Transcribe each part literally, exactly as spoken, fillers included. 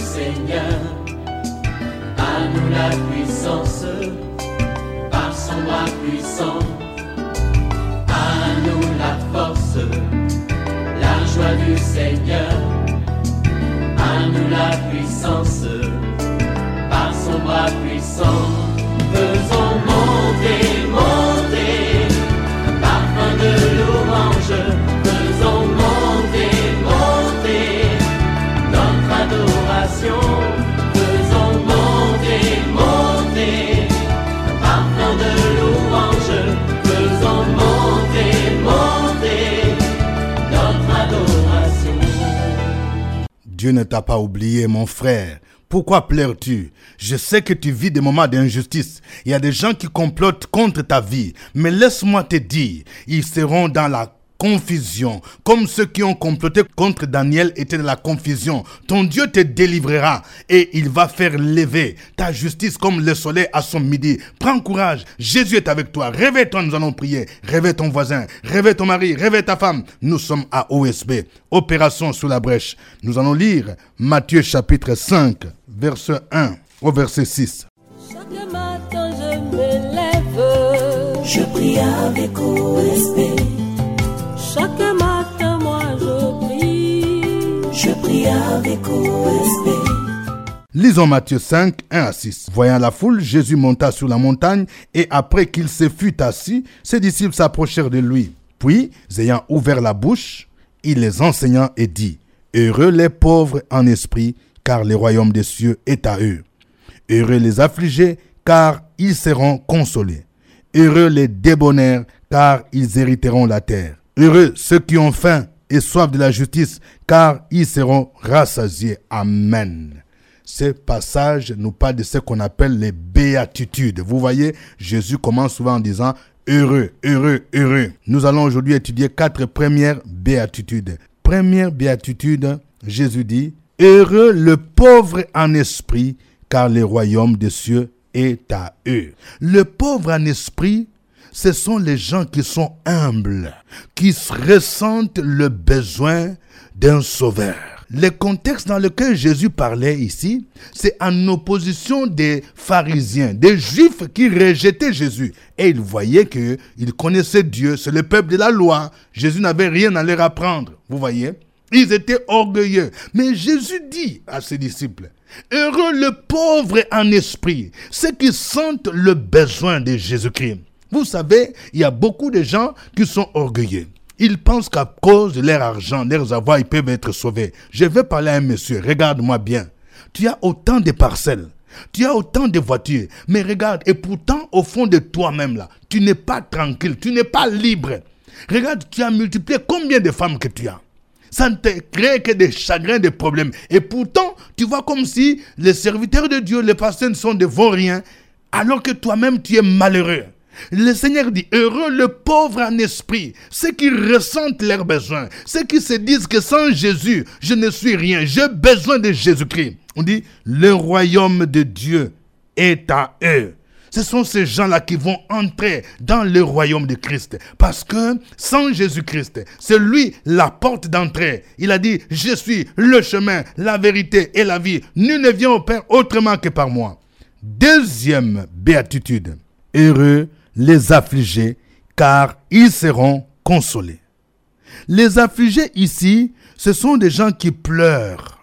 Seigneur. À nous la puissance, par son bras puissant. À nous la force, la joie du Seigneur. À nous la puissance, par son bras puissant. Faisons monter, monter, un parfum de louange. Faisons monter, monter, notre adoration. Faisons monter, monter, un parfum de louange. Faisons monter, monter, notre adoration. Dieu ne t'a pas oublié, mon frère. Pourquoi pleures-tu? Je sais que tu vis des moments d'injustice. Il y a des gens qui complotent contre ta vie. Mais laisse-moi te dire, ils seront dans la confusion. Comme ceux qui ont comploté contre Daniel étaient dans la confusion. Ton Dieu te délivrera et il va faire lever ta justice comme le soleil à son midi. Prends courage. Jésus est avec toi. Réveille-toi, nous allons prier. Réveille ton voisin. Réveille ton mari. Réveille ta femme. Nous sommes à O S B. Opération sous la brèche. Nous allons lire Matthieu chapitre cinq, verset un au verset six. Chaque matin je me lève, je prie avec O S B. Chaque matin moi je prie, je prie avec O S B. Lisons Matthieu cinq, un à six. Voyant la foule, Jésus monta sur la montagne et après qu'il se fut assis, ses disciples s'approchèrent de lui. Puis, ayant ouvert la bouche, il les enseigna et dit, « Heureux les pauvres en esprit, car le royaume des cieux est à eux. Heureux les affligés, car ils seront consolés. Heureux les débonnaires, car ils hériteront la terre. Heureux ceux qui ont faim et soif de la justice, car ils seront rassasiés. » Amen. Ce passage nous parle de ce qu'on appelle les béatitudes. Vous voyez, Jésus commence souvent en disant « Heureux, heureux, heureux ». Nous allons aujourd'hui étudier quatre premières béatitudes. Première béatitude, Jésus dit « Heureux le pauvre en esprit, car le royaume des cieux est à eux. » Le pauvre en esprit, ce sont les gens qui sont humbles, qui ressentent le besoin d'un sauveur. Le contexte dans lequel Jésus parlait ici, c'est en opposition des pharisiens, des juifs qui rejetaient Jésus. Et ils voyaient qu'ils connaissaient Dieu, c'est le peuple de la loi. Jésus n'avait rien à leur apprendre, vous voyez. Ils étaient orgueilleux. Mais Jésus dit à ses disciples, « Heureux le pauvre en esprit, ceux qui sentent le besoin de Jésus-Christ. » Vous savez, il y a beaucoup de gens qui sont orgueilleux. Ils pensent qu'à cause de leur argent, leurs avoirs, ils peuvent être sauvés. Je vais parler à un monsieur, regarde-moi bien. Tu as autant de parcelles, tu as autant de voitures, mais regarde, et pourtant, au fond de toi-même, là, tu n'es pas tranquille, tu n'es pas libre. Regarde, tu as multiplié combien de femmes que tu as. Ça ne te crée que des chagrins, des problèmes. Et pourtant, tu vois comme si les serviteurs de Dieu, les pasteurs ne sont de vauriens, alors que toi-même, tu es malheureux. Le Seigneur dit, heureux le pauvre en esprit, ceux qui ressentent leurs besoins, ceux qui se disent que sans Jésus, je ne suis rien, j'ai besoin de Jésus-Christ. On dit, le royaume de Dieu est à eux. Ce sont ces gens-là qui vont entrer dans le royaume de Christ. Parce que sans Jésus-Christ, c'est lui la porte d'entrée. Il a dit, je suis le chemin, la vérité et la vie. Nul ne vient au Père autrement que par moi. Deuxième béatitude, heureux les affligés, car ils seront consolés. Les affligés ici, ce sont des gens qui pleurent.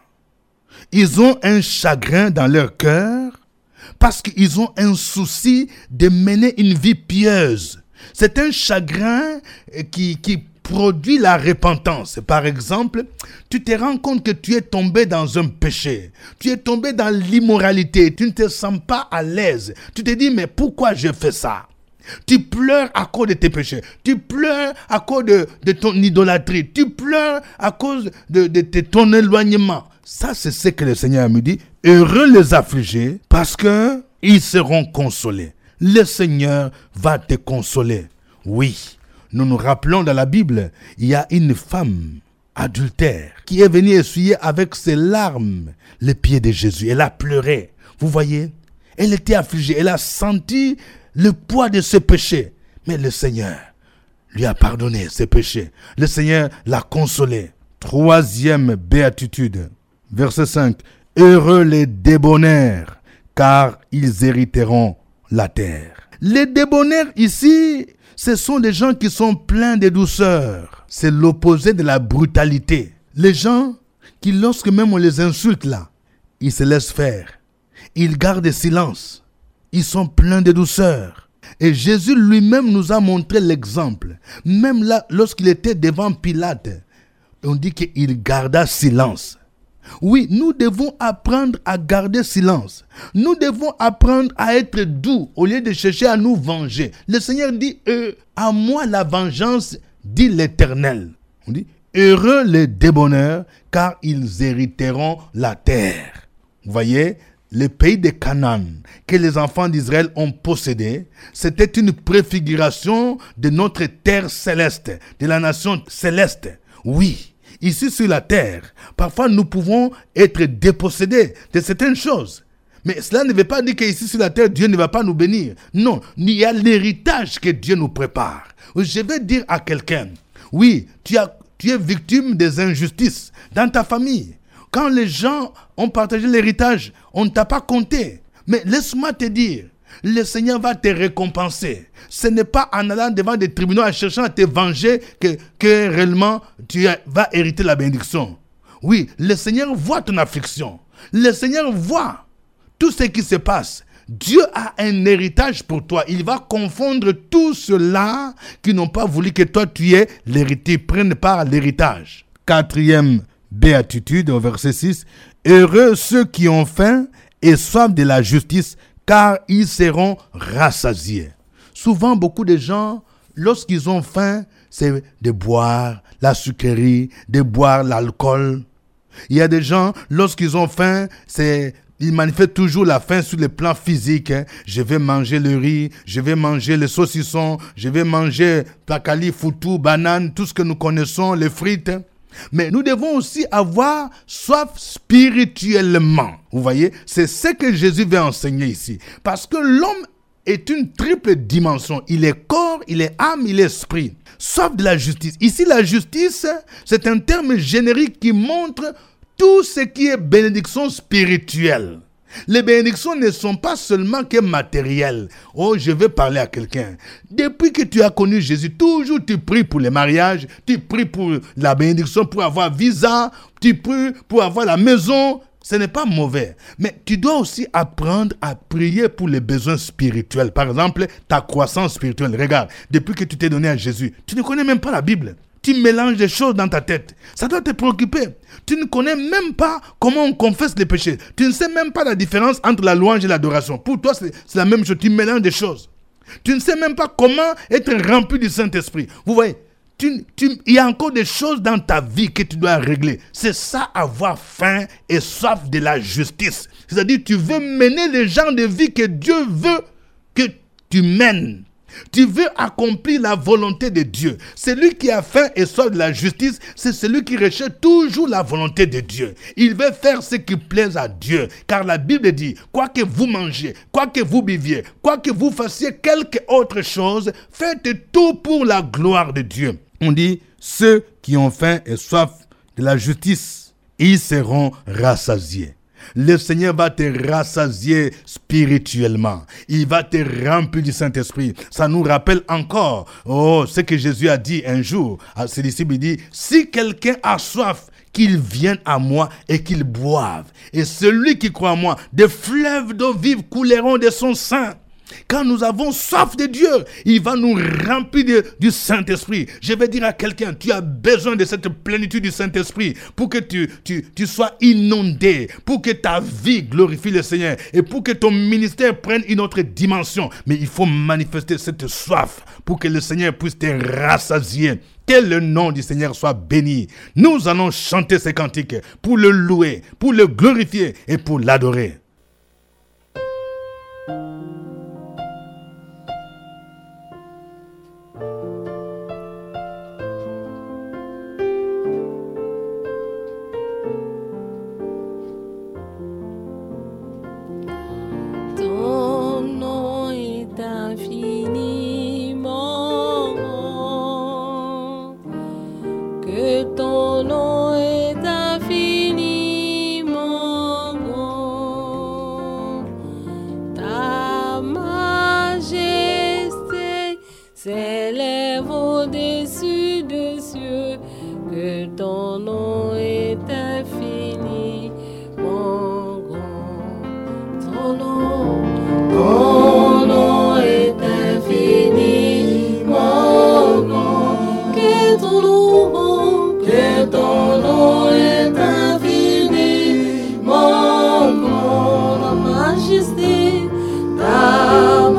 Ils ont un chagrin dans leur cœur parce qu'ils ont un souci de mener une vie pieuse. C'est un chagrin qui, qui produit la repentance. Par exemple, tu te rends compte que tu es tombé dans un péché. Tu es tombé dans l'immoralité. Tu ne te sens pas à l'aise. Tu te dis, mais pourquoi je fais ça? Tu pleures à cause de tes péchés. Tu pleures à cause de, de ton idolâtrie. Tu pleures à cause de, de, de ton éloignement. Ça, c'est ce que le Seigneur me dit. Heureux les affligés parce que ils seront consolés. Le Seigneur va te consoler. Oui, nous nous rappelons dans la Bible, il y a une femme adultère qui est venue essuyer avec ses larmes les pieds de Jésus. Elle a pleuré. Vous voyez, elle était affligée. Elle a senti le poids de ses péchés. Mais le Seigneur lui a pardonné ses péchés. Le Seigneur l'a consolé. Troisième béatitude, verset cinq. Heureux les débonnaires, car ils hériteront la terre. Les débonnaires ici, ce sont des gens qui sont pleins de douceur. C'est l'opposé de la brutalité. Les gens qui, lorsque même on les insulte là, ils se laissent faire. Ils gardent silence. Ils sont pleins de douceur. Et Jésus lui-même nous a montré l'exemple. Même là, lorsqu'il était devant Pilate, on dit qu'il garda silence. Oui, nous devons apprendre à garder silence. Nous devons apprendre à être doux au lieu de chercher à nous venger. Le Seigneur dit, euh, à moi la vengeance, dit l'Éternel. On dit, heureux les débonnaires, car ils hériteront la terre. Vous voyez, le pays de Canaan que les enfants d'Israël ont possédé, c'était une préfiguration de notre terre céleste, de la nation céleste. Oui. Ici sur la terre, parfois nous pouvons être dépossédés de certaines choses. Mais cela ne veut pas dire qu'ici sur la terre, Dieu ne va pas nous bénir. Non, il y a l'héritage que Dieu nous prépare. Je vais dire à quelqu'un, oui, tu, as, tu es victime des injustices dans ta famille. Quand les gens ont partagé l'héritage, on ne t'a pas compté. Mais laisse-moi te dire, le Seigneur va te récompenser. Ce n'est pas en allant devant des tribunaux en cherchant à te venger que, que réellement tu vas hériter la bénédiction. Oui, le Seigneur voit ton affliction. Le Seigneur voit tout ce qui se passe. Dieu a un héritage pour toi. Il va confondre tous ceux-là qui n'ont pas voulu que toi tu aies l'héritier, prenne part à l'héritage. Quatrième béatitude au verset six. Heureux ceux qui ont faim et soif de la justice, car ils seront rassasiés. Souvent, beaucoup de gens, lorsqu'ils ont faim, c'est de boire la sucrerie, de boire l'alcool. Il y a des gens, lorsqu'ils ont faim, c'est, ils manifestent toujours la faim sur le plan physique. Hein. Je vais manger le riz, je vais manger le saucisson, je vais manger placali, foutou, banane, tout ce que nous connaissons, les frites. Mais nous devons aussi avoir soif spirituellement. Vous voyez, c'est ce que Jésus veut enseigner ici. Parce que l'homme est une triple dimension. Il est corps, il est âme, il est esprit. Soif de la justice. Ici, la justice, c'est un terme générique qui montre tout ce qui est bénédiction spirituelle. Les bénédictions ne sont pas seulement que matérielles. Oh, je vais parler à quelqu'un. Depuis que tu as connu Jésus, toujours tu pries pour les mariages, tu pries pour la bénédiction, pour avoir visa, tu pries pour avoir la maison. Ce n'est pas mauvais. Mais tu dois aussi apprendre à prier pour les besoins spirituels. Par exemple, ta croissance spirituelle. Regarde, depuis que tu t'es donné à Jésus, tu ne connais même pas la Bible. Tu mélanges des choses dans ta tête. Ça doit te préoccuper. Tu ne connais même pas comment on confesse les péchés. Tu ne sais même pas la différence entre la louange et l'adoration. Pour toi, c'est, c'est la même chose. Tu mélanges des choses. Tu ne sais même pas comment être rempli du Saint-Esprit. Vous voyez, tu, tu, il y a encore des choses dans ta vie que tu dois régler. C'est ça, avoir faim et soif de la justice. C'est-à-dire, tu veux mener les gens de vie que Dieu veut que tu mènes. Tu veux accomplir la volonté de Dieu. Celui qui a faim et soif de la justice, c'est celui qui recherche toujours la volonté de Dieu. Il veut faire ce qui plaise à Dieu. Car la Bible dit, quoi que vous mangiez, quoi que vous buviez, quoi que vous fassiez quelque autre chose, faites tout pour la gloire de Dieu. On dit, ceux qui ont faim et soif de la justice, ils seront rassasiés. Le Seigneur va te rassasier spirituellement. Il va te remplir du Saint-Esprit. Ça nous rappelle encore oh, ce que Jésus a dit un jour à ses disciples. Il dit, si quelqu'un a soif, qu'il vienne à moi et qu'il boive. Et celui qui croit en moi, des fleuves d'eau vive couleront de son sein. Quand nous avons soif de Dieu, il va nous remplir de, du Saint-Esprit. Je vais dire à quelqu'un, tu as besoin de cette plénitude du Saint-Esprit pour que tu, tu, tu sois inondé, pour que ta vie glorifie le Seigneur et pour que ton ministère prenne une autre dimension. Mais il faut manifester cette soif pour que le Seigneur puisse te rassasier. Que le nom du Seigneur soit béni. Nous allons chanter ces cantiques pour le louer, pour le glorifier et pour l'adorer. Que ton nom est infiniment que ton nom est infini, mon grand. Ton nom, ton nom est infini, mon grand. Que ton nom, que ton nom est infini, mon grand. Ta majesté, ta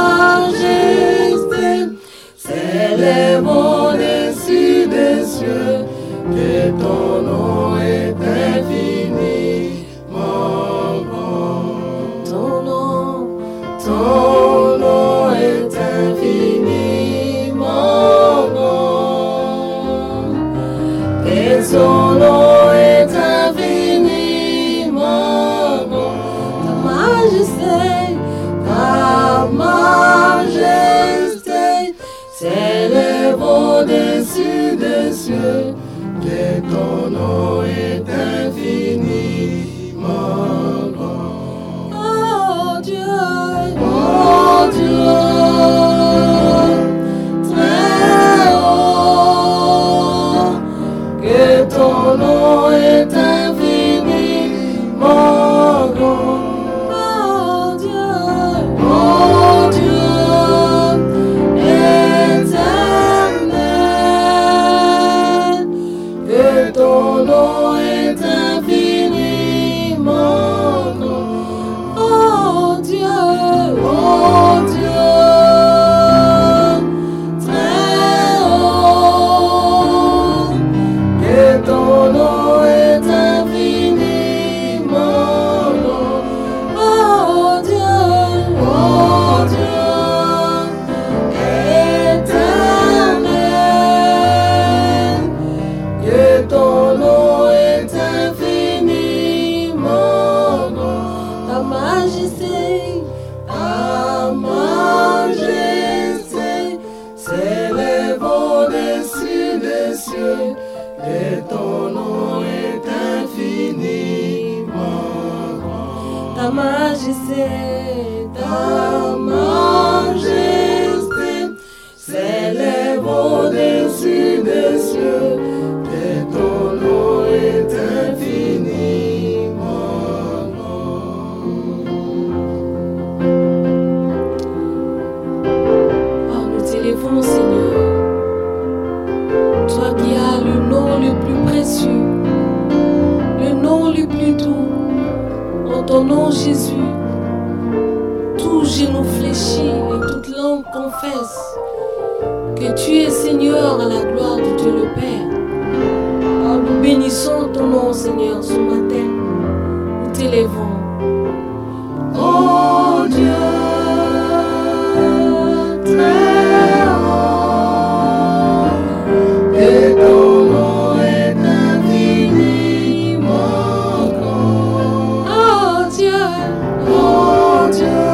majesté s'élève au-dessus des cieux. Que ton nom est infini, mon grand. Ton nom, ton nom est infini, mon grand. Et son nom est infini, mon grand. Ta majesté, ta majesté s'élève au-dessus des cieux. Que ton nom est infini, mon grand. Oh Dieu, oh Dieu, très haut. Que ton nom est infini, mon grand. Oh Dieu, oh Dieu, éternel. Que ton nom est infini, mon grand. Oh Dieu, oh Dieu, très haut. Que ton nom est infini, mon grand. Oh Dieu, oh Dieu, éternel. Que ton nom est infini, mon grand. Ta majesté, ta majesté s'élève au-dessus des cieux. Que ton nom est infini, mon grand. Ta majesté, ta majesté s'élève au-dessus des cieux. Que ton nom est infini, mon grand. Oh, nous t'élèvons, Seigneur. Toi qui as le nom le plus précieux, le nom le plus doux. En ton nom, Jésus, tout genou fléchit et toute langue confesse que tu es Seigneur à la gloire de Dieu le Père. Oh, nous bénissons ton nom, Seigneur, ce matin. Nous t'élèvons. Oh Dieu, très haut. Que ton nom est infini, mon grand. Oh Dieu, oh Dieu,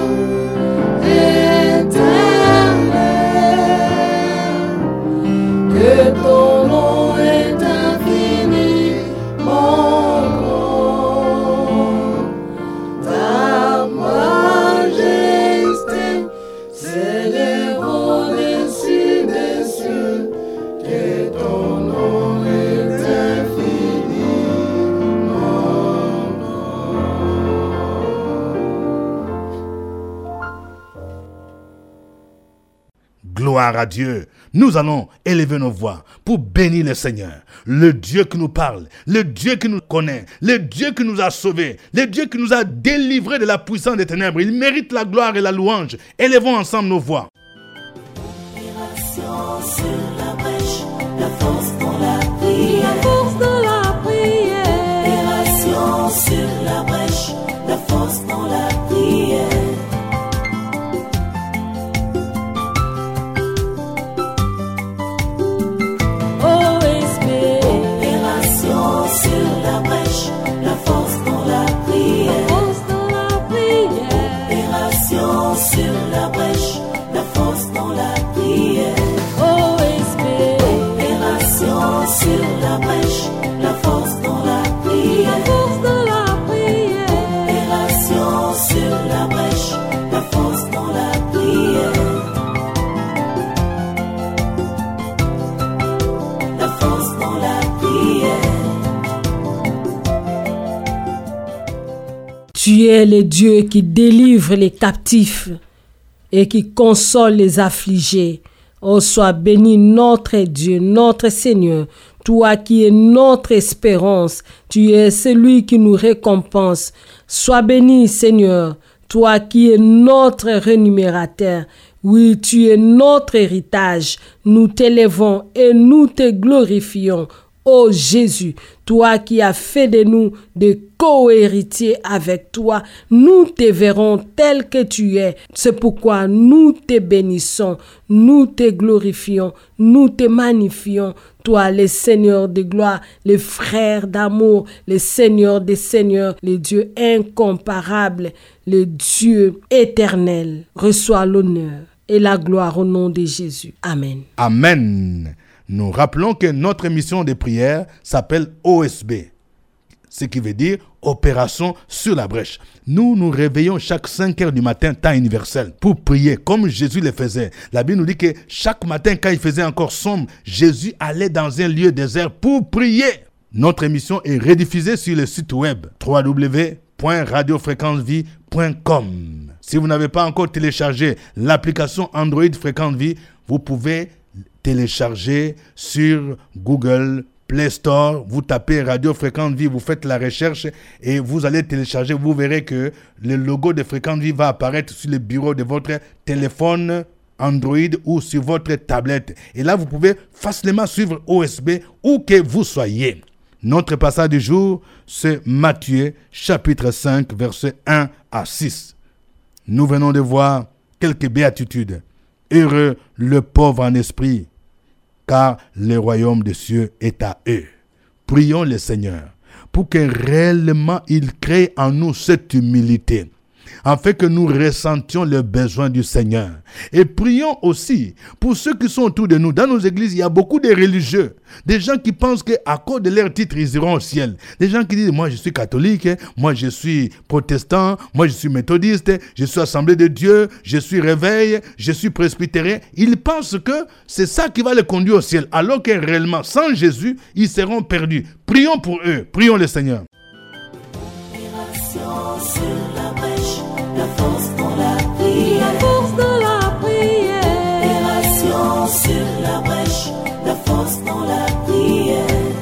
éternel. Que ton nom est infini, mon grand. Ta majesté s'élève au-dessus des cieux. Que ton nom est infini, mon grand. Gloire à Dieu. Nous allons élever nos voix pour bénir le Seigneur, le Dieu qui nous parle, le Dieu qui nous connaît, le Dieu qui nous a sauvés, le Dieu qui nous a délivrés de la puissance des ténèbres. Il mérite la gloire et la louange. Élevons ensemble nos voix. Opération sur la brèche, la force dans la prière. La force dans la prière. Opération sur la brèche, la force dans la prière. Oh, espère. Opération sur la brèche, la force dans la prière. Force dans la prière. Opération sur la brèche, la force Tu es le Dieu qui délivre les captifs et qui console les affligés. Oh, sois béni notre Dieu, notre Seigneur, toi qui es notre espérance, tu es celui qui nous récompense. Sois béni, Seigneur, toi qui es notre rémunérateur. Oui, tu es notre héritage. Nous t'élèvons et nous te glorifions. Ô Jésus, toi qui as fait de nous des co-héritiers avec toi, nous te verrons tel que tu es. C'est pourquoi nous te bénissons, nous te glorifions, nous te magnifions. Toi, le Seigneur de gloire, le frère d'amour, le Seigneur des seigneurs, le Dieu incomparable, le Dieu éternel. Reçois l'honneur et la gloire au nom de Jésus. Amen. Amen. Nous rappelons que notre émission de prière s'appelle O S B, ce qui veut dire Opération sur la brèche. Nous nous réveillons chaque cinq heures du matin, temps universel, pour prier comme Jésus le faisait. La Bible nous dit que chaque matin, quand il faisait encore sombre, Jésus allait dans un lieu désert pour prier. Notre émission est rediffusée sur le site web w w w point radio fréquence vie point com. Si vous n'avez pas encore téléchargé l'application Android Fréquence Vie, vous pouvez télécharger sur Google Play Store. Vous tapez Radio Fréquence Vie, vous faites la recherche et vous allez télécharger. Vous verrez que le logo de Fréquence Vie va apparaître sur le bureau de votre téléphone Android ou sur votre tablette. Et là, vous pouvez facilement suivre O S B où que vous soyez. Notre passage du jour, c'est Matthieu chapitre cinq, versets un à six. Nous venons de voir quelques béatitudes. Heureux le pauvre en esprit, car le royaume des cieux est à eux. Prions le Seigneur pour que réellement il crée en nous cette humilité, afin que nous ressentions le besoin du Seigneur. Et prions aussi pour ceux qui sont autour de nous. Dans nos églises, il y a beaucoup de religieux, des gens qui pensent qu'à cause de leur titre, ils iront au ciel. Des gens qui disent, moi je suis catholique, moi je suis protestant, moi je suis méthodiste, je suis assemblée de Dieu, je suis réveil, je suis presbytérien. Ils pensent que c'est ça qui va les conduire au ciel, alors que réellement, sans Jésus, ils seront perdus. Prions pour eux, prions le Seigneur. La force dans la prière, La force dans la prière. opération sur la brèche, la force dans la prière.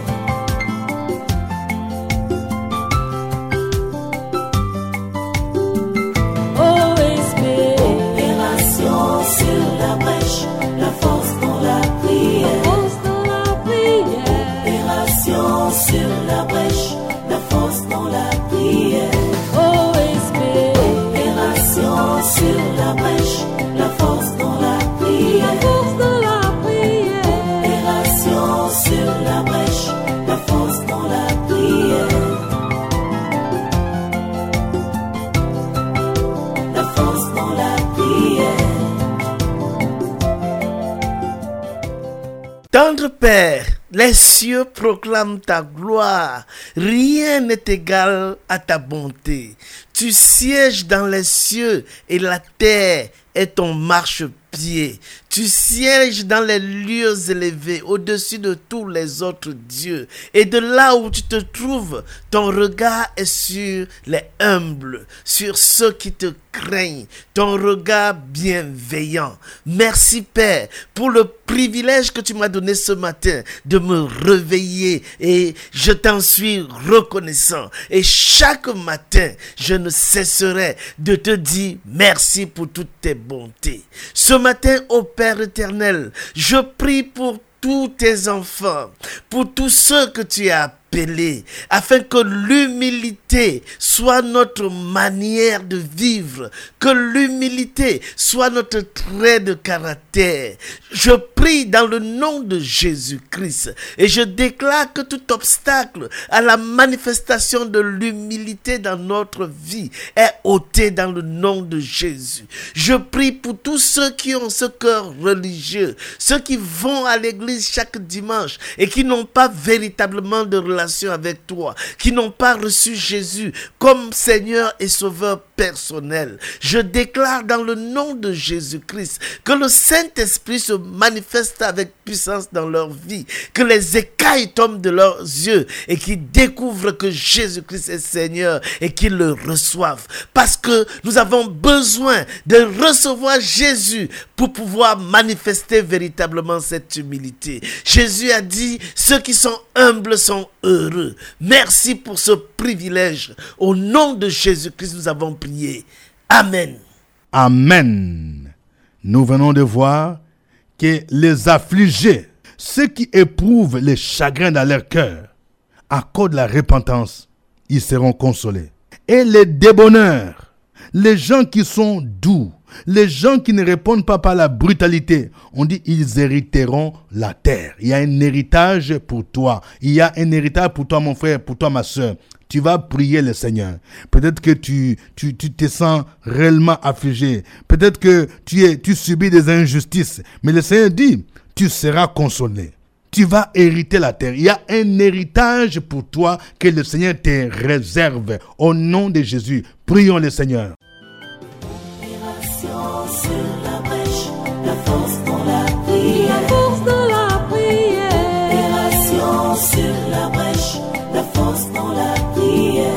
O S B. Opération sur la brèche, la force dans la prière. Force dans la prière. Opération sur la brèche, la force dans la prière. O S B. Sur la brèche, la force dans la prière. La force dans la prière. Opération sur la brèche, la force dans la prière. La force dans la prière. Tendre Père, les cieux proclament ta gloire, rien n'est égal à ta bonté. Tu sièges dans les cieux et la terre est ton marchepied. Tu sièges dans les lieux élevés au-dessus de tous les autres dieux. Et de là où tu te trouves, ton regard est sur les humbles, sur ceux qui te craignent, ton regard bienveillant. Merci Père pour le privilège que tu m'as donné ce matin de me réveiller et je t'en suis reconnaissant. Et chaque matin, je ne cesserai de te dire merci pour toutes tes bontés. Ce matin, ô Père éternel, je prie pour tous tes enfants, pour tous ceux que tu as appelés, afin que l'humilité soit notre manière de vivre, que l'humilité soit notre trait de caractère. Je prie dans le nom de Jésus-Christ et je déclare que tout obstacle à la manifestation de l'humilité dans notre vie est ôté dans le nom de Jésus. Je prie pour tous ceux qui ont ce cœur religieux, ceux qui vont à l'église chaque dimanche et qui n'ont pas véritablement de relation avec toi, qui n'ont pas reçu Jésus comme Seigneur et Sauveur personnel. Je déclare dans le nom de Jésus-Christ que le Saint-Esprit se manifeste avec puissance dans leur vie, que les écailles tombent de leurs yeux et qu'ils découvrent que Jésus-Christ est Seigneur et qu'ils le reçoivent. Parce que nous avons besoin de recevoir Jésus pour pouvoir manifester véritablement cette humilité. Jésus a dit, ceux qui sont humbles sont heureux. Merci pour ce privilège. Au nom de Jésus-Christ, nous avons prié. Amen. Amen. Nous venons de voir que les affligés, ceux qui éprouvent les chagrins dans leur cœur, à cause de la repentance, ils seront consolés. Et les débonneurs, les gens qui sont doux, les gens qui ne répondent pas par la brutalité, on dit ils hériteront la terre. Il y a un héritage pour toi. Il y a un héritage pour toi, mon frère, pour toi, ma soeur. Tu vas prier le Seigneur. Peut-être que tu, tu, tu te sens réellement affligé. Peut-être que tu, es, tu subis des injustices. Mais le Seigneur dit, tu seras consolé. Tu vas hériter la terre. Il y a un héritage pour toi que le Seigneur te réserve. Au nom de Jésus, prions le Seigneur. Sur la brèche, la force dans la prière. La force dans la prière. Opération sur la brèche, la force dans la prière.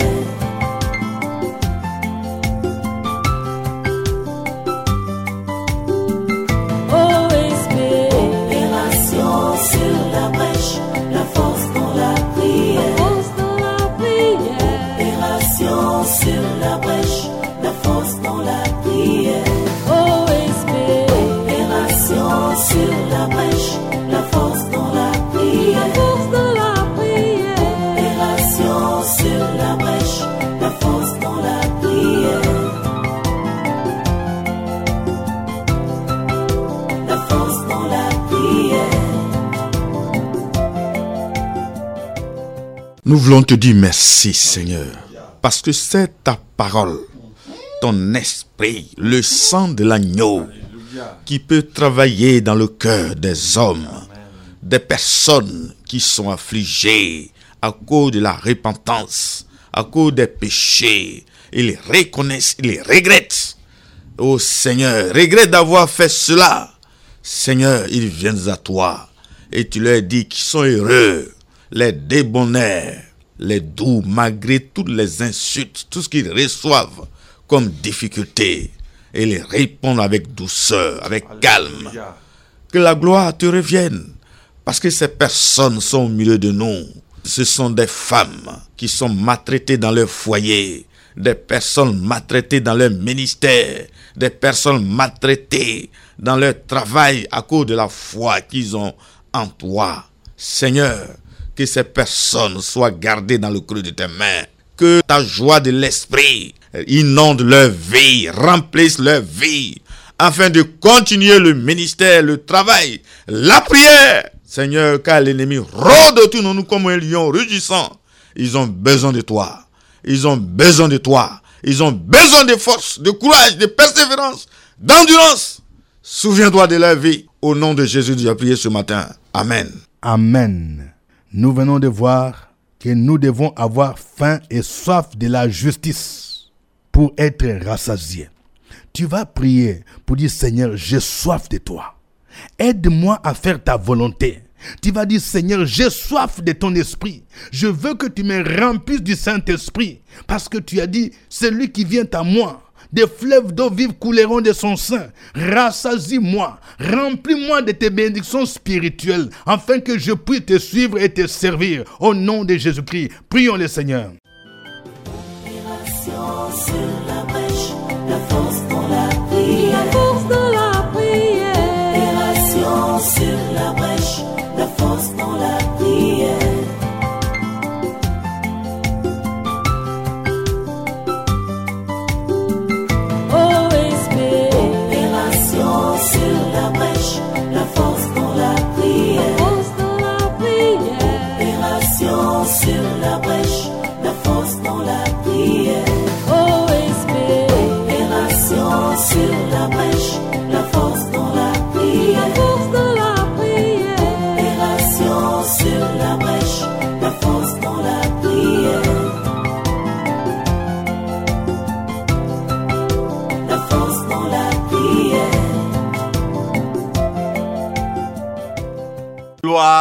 Oh, espère. Opération sur la brèche, la force dans la prière. La force dans la prière. Opération sur la brèche, la force dans la prière. Oh, espère. Opération sur la brèche, la force dans la prière. La force dans la prière. Opération sur la brèche, la force dans la prière. La force dans la prière. Nous voulons te dire merci, Seigneur, parce que c'est ta parole, ton esprit, le sang de l'agneau qui peut travailler dans le cœur des hommes, des personnes qui sont affligées à cause de la repentance, à cause des péchés. Ils les reconnaissent, ils les regrettent. Oh Seigneur, regrette d'avoir fait cela. Seigneur, ils viennent à toi et tu leur dis qu'ils sont heureux, les débonnaires, les doux, malgré toutes les insultes, tout ce qu'ils reçoivent comme difficulté, et les répondent avec douceur, avec calme. Que la gloire te revienne, parce que ces personnes sont au milieu de nous. Ce sont des femmes qui sont maltraitées dans leur foyer, des personnes maltraitées dans leur ministère, des personnes maltraitées dans leur travail à cause de la foi qu'ils ont en toi. Seigneur, que ces personnes soient gardées dans le creux de tes mains, que ta joie de l'esprit inonde leur vie, remplisse leur vie, afin de continuer le ministère, le travail, la prière. Seigneur, car l'ennemi rôde autour de nous comme un lion rugissant. Ils ont besoin de toi. Ils ont besoin de toi. Ils ont besoin de force, de courage, de persévérance, d'endurance. Souviens-toi de leur vie. Au nom de Jésus, tu as prié ce matin. Amen. Amen. Nous venons de voir que nous devons avoir faim et soif de la justice pour être rassasiés. Tu vas prier pour dire, Seigneur, j'ai soif de toi. Aide-moi à faire ta volonté. Tu vas dire, Seigneur, j'ai soif de ton esprit. Je veux que tu me remplisses du Saint-Esprit. Parce que tu as dit, celui qui vient à moi, des fleuves d'eau vive couleront de son sein. Rassasie-moi, remplis-moi de tes bénédictions spirituelles, afin que je puisse te suivre et te servir. Au nom de Jésus-Christ, prions le Seigneur. Opération sur la brèche, la force dans la prière. La force dans la prière. Opération sur la brèche, la force dans la prière. Oh, espère. Opération sur la brèche, la force dans la prière. La force dans la prière. Opération sur la brèche, la force dans la prière. Oh, espère. Opération sur la brèche, la force dans la prière. La force dans la prière. Opération sur la brèche, la force dans la prière.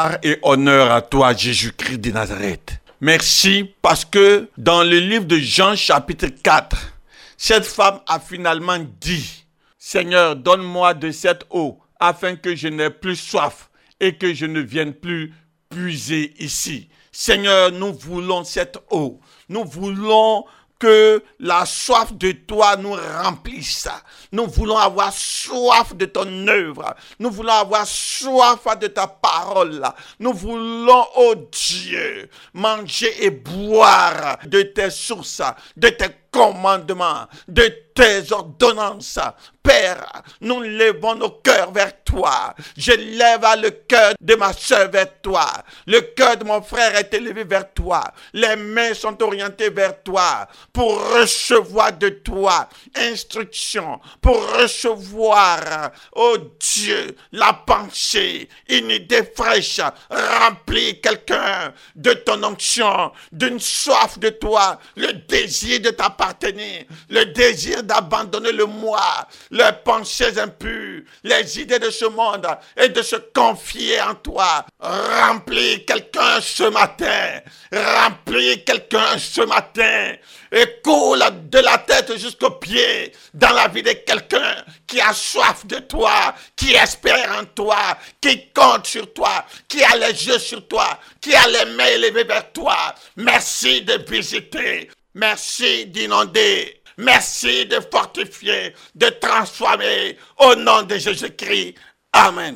Gloire et honneur à toi, Jésus-Christ de Nazareth. Merci parce que dans le livre de Jean chapitre quatre, cette femme a finalement dit, Seigneur, donne-moi de cette eau afin que je n'ai plus soif et que je ne vienne plus puiser ici. Seigneur, nous voulons cette eau. Nous voulons que la soif de toi nous remplisse. Nous voulons avoir soif de ton œuvre. Nous voulons avoir soif de ta parole. Nous voulons, oh Dieu, manger et boire de tes sources, de tes commandements, de tes ordonnances. Père, nous levons nos cœurs vers toi. Je lève le cœur de ma soeur vers toi. Le cœur de mon frère est élevé vers toi. Les mains sont orientées vers toi pour recevoir de toi instruction, pour recevoir, oh Dieu, la pensée, une idée fraîche. Remplis quelqu'un de ton onction, d'une soif de toi, le désir de t'appartenir, le désir d'abandonner le moi, les pensées impures, les idées de ce monde et de se confier en toi. Remplis quelqu'un ce matin. Remplis quelqu'un ce matin. Et coule de la tête jusqu'aux pieds dans la vie de quelqu'un qui a soif de toi, qui espère en toi, qui compte sur toi, qui a les yeux sur toi, qui a les mains élevées vers toi. Merci de visiter. Merci d'inonder. Merci de fortifier, de transformer au nom de Jésus-Christ. Amen.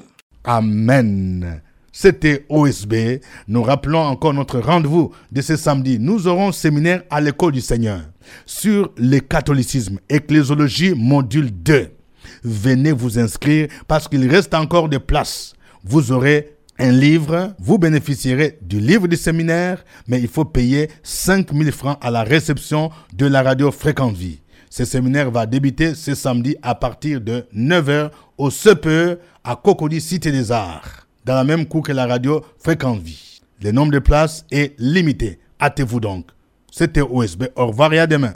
Amen. C'était O S B. Nous rappelons encore notre rendez-vous de ce samedi. Nous aurons un séminaire à l'école du Seigneur sur le catholicisme, ecclésiologie, module deux. Venez vous inscrire parce qu'il reste encore des places. Vous aurez un livre, vous bénéficierez du livre du séminaire, mais il faut payer cinq mille francs à la réception de la radio Fréquente Vie. Ce séminaire va débuter ce samedi à partir de neuf heures au C P E à Cocody, Cité des Arts, dans la même cour que la radio Fréquente Vie. Le nombre de places est limité. Hâtez-vous donc. C'était O S B. Au revoir et à demain.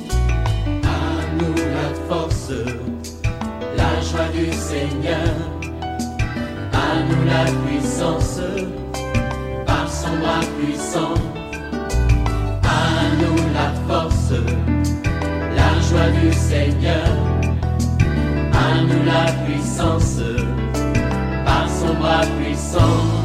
À nous la force, la joie du Seigneur. À nous la puissance, par son bras puissant. À nous la force, la joie du Seigneur. À nous la puissance, par son bras puissant.